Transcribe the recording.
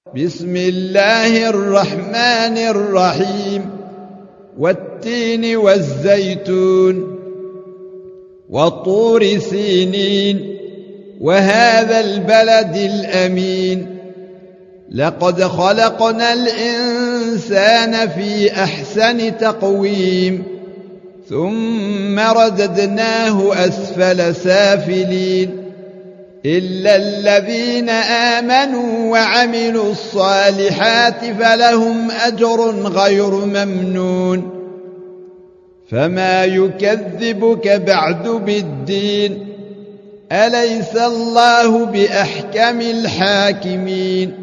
بسم الله الرحمن الرحيم والتين والزيتون وطور سينين وهذا البلد الأمين لقد خلقنا الإنسان في أحسن تقويم ثم رددناه أسفل سافلين إلا الذين آمنوا وعملوا الصالحات فلهم أجر غير ممنون فما يكذبك بعد بالدين أليس الله بأحكم الحاكمين